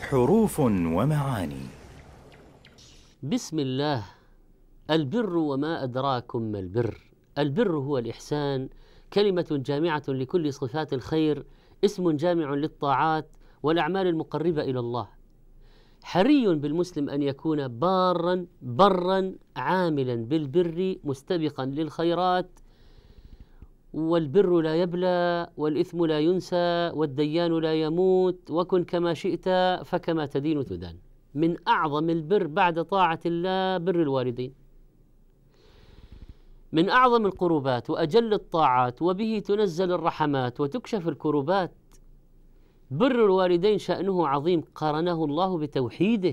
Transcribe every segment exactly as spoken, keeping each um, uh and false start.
حروف ومعاني. بسم الله. البر وما أدراكم ما البر. البر هو الإحسان، كلمة جامعة لكل صفات الخير، اسم جامع للطاعات والأعمال المقربة إلى الله. حري بالمسلم أن يكون بارا برا عاملا بالبر مستبقا للخيرات، والبر لا يبلى والإثم لا ينسى والديان لا يموت، وكن كما شئت فكما تدين تدان. من أعظم البر بعد طاعة الله بر الوالدين، من أعظم القربات وأجل الطاعات، وبه تنزل الرحمات وتكشف الكربات. بر الوالدين شأنه عظيم، قارنه الله بتوحيده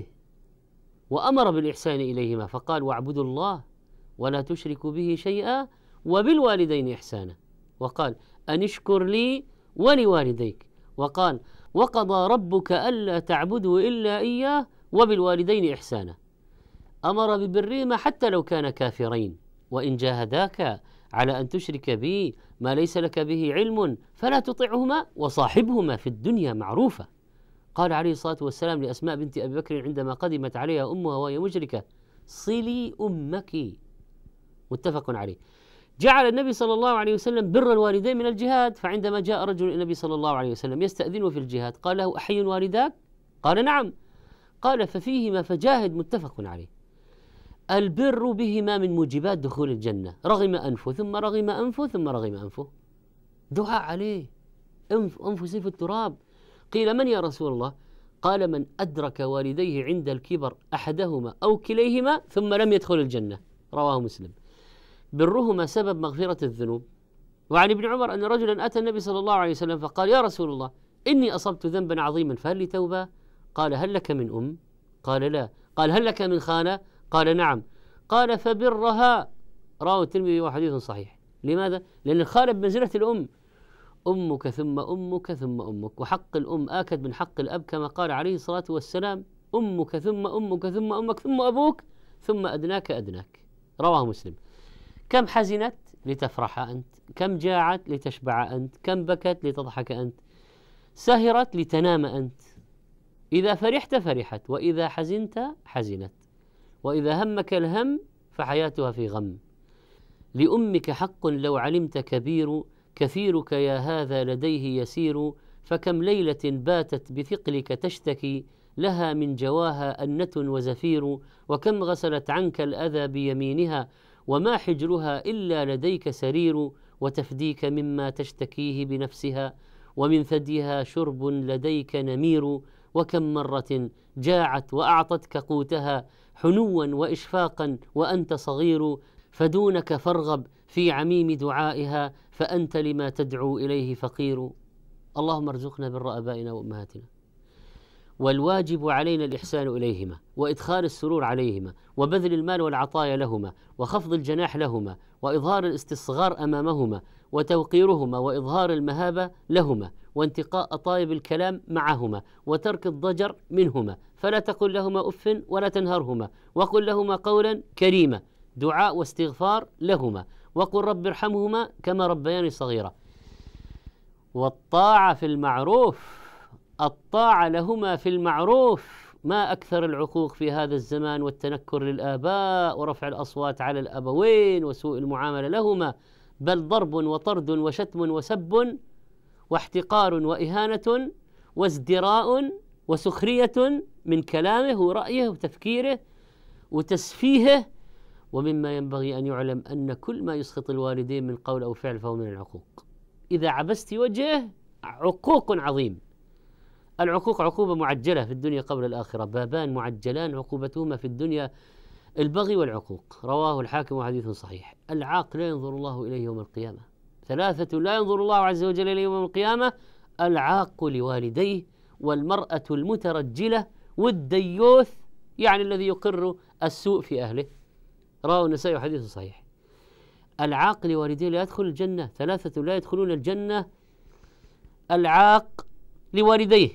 وأمر بالإحسان إليهما فقال: واعبدوا الله ولا تشركوا به شيئا وبالوالدين إحسانا، وقال: أن اشكر لي ولوالديك، وقال: وقضى ربك ألا تعبدوا إلا إياه وبالوالدين إحسانا. أمر ببرهما حتى لو كان كافرين، وإن جاهداك على أن تشرك بي ما ليس لك به علم فلا تطعهما وصاحبهما في الدنيا معروفة. قال عليه الصلاة والسلام لأسماء بنت أبي بكر عندما قدمت عليها أمها وهي مشركة: صلي أمك، متفق عليه. جعل النبي صلى الله عليه وسلم بر الوالدين من الجهاد، فعندما جاء رجل النبي صلى الله عليه وسلم يستأذنه في الجهاد قال له: أحي والداك؟ قال: نعم. قال: ففيهما فجاهد، متفق عليه. البر بهما من موجبات دخول الجنة. رغم أنفه ثم رغم أنفه ثم رغم أنفه، دعاء عليه، أنف أنفسي في التراب. قيل: من يا رسول الله؟ قال: من أدرك والديه عند الكبر أحدهما أو كليهما ثم لم يدخل الجنة، رواه مسلم. برهما سبب مغفرة الذنوب. وعن ابن عمر أن رجلا أتى النبي صلى الله عليه وسلم فقال: يا رسول الله، إني أصبت ذنبا عظيما فهل لي توبة؟ قال: هل لك من أم؟ قال: لا. قال: هل لك من خانة؟ قال: نعم. قال: فبرها، رواه الترمذي وحديث صحيح. لماذا؟ لأن الخالة بمنزلة الأم، أمك ثم أمك ثم أمك، وحق الأم آكد من حق الأب كما قال عليه الصلاة والسلام: أمك ثم أمك ثم أمك ثم أبوك ثم أدناك أدناك، رواه مسلم. كم حزنت لتفرح أنت، كم جاعت لتشبع أنت، كم بكت لتضحك أنت، سهرت لتنام أنت. إذا فرحت فرحت، وإذا حزنت حزنت، وإذا همك الهم فحياتها في غم. لأمك حق لو علمت كبير، كثيرك يا هذا لديه يسير. فكم ليلة باتت بثقلك تشتكي، لها من جواها أنة وزفير. وكم غسلت عنك الأذى بيمينها، وما حجرها إلا لديك سرير. وتفديك مما تشتكيه بنفسها، ومن ثديها شرب لديك نمير. وكم مرة جاعت وأعطتك قوتها، حنوا وإشفاقا وأنت صغير. فدونك فارغب في عميم دعائها، فأنت لما تدعو إليه فقير. اللهم ارزقنا بر آبائنا وأمهاتنا. والواجب علينا الإحسان إليهما، وإدخال السرور عليهما، وبذل المال والعطايا لهما، وخفض الجناح لهما، وإظهار الاستصغار أمامهما، وتوقيرهما، وإظهار المهابة لهما، وانتقاء طيب الكلام معهما، وترك الضجر منهما. فلا تقل لهما أف ولا تنهرهما، وقل لهما قولا كريما. دعاء واستغفار لهما، وقل رب ارحمهما كما ربياني صغيرا. والطاعة في المعروف، الطاعة لهما في المعروف. ما أكثر العقوق في هذا الزمان، والتنكر للآباء، ورفع الأصوات على الأبوين، وسوء المعاملة لهما، بل ضرب وطرد وشتم وسب واحتقار وإهانة وازدراء وسخرية من كلامه ورأيه وتفكيره وتسفيهه. ومما ينبغي أن يعلم أن كل ما يسخط الوالدين من قول أو فعل فهو من العقوق. إذا عبست وجهه عقوق عظيم. العقوق عقوبة معجلة في الدنيا قبل الآخرة، بابان معجلان عقوبتهما في الدنيا البغي والعقوق، رواه الحاكم وحديث صحيح. العاق لا ينظر الله إليه يوم القيامة. ثلاثة لا ينظر الله عز وجل إليه يوم القيامة: العاق لوالديه، والمرأة المترجلة، والديوث يعني الذي يقر السوء في أهله، رواه النسائي وحديث صحيح. العاق لوالديه لا يدخل الجنة. ثلاثة لا يدخلون الجنة: العاق لوالديه،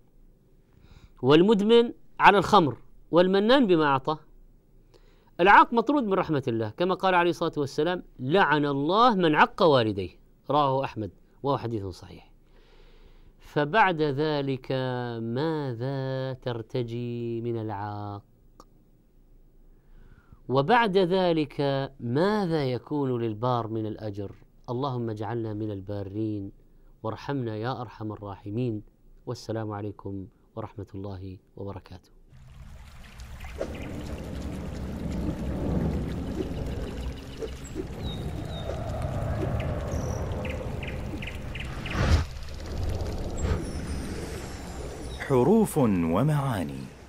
والمدمن على الخمر، والمنان بما أعطى. العاق مطرود من رحمة الله كما قال عليه الصلاة والسلام: لعن الله من عق والديه، رواه أحمد وهو حديث صحيح. فبعد ذلك ماذا ترتجي من العاق؟ وبعد ذلك ماذا يكون للبار من الأجر؟ اللهم اجعلنا من البارين وارحمنا يا أرحم الراحمين. والسلام عليكم ورحمة الله وبركاته. حروف ومعاني.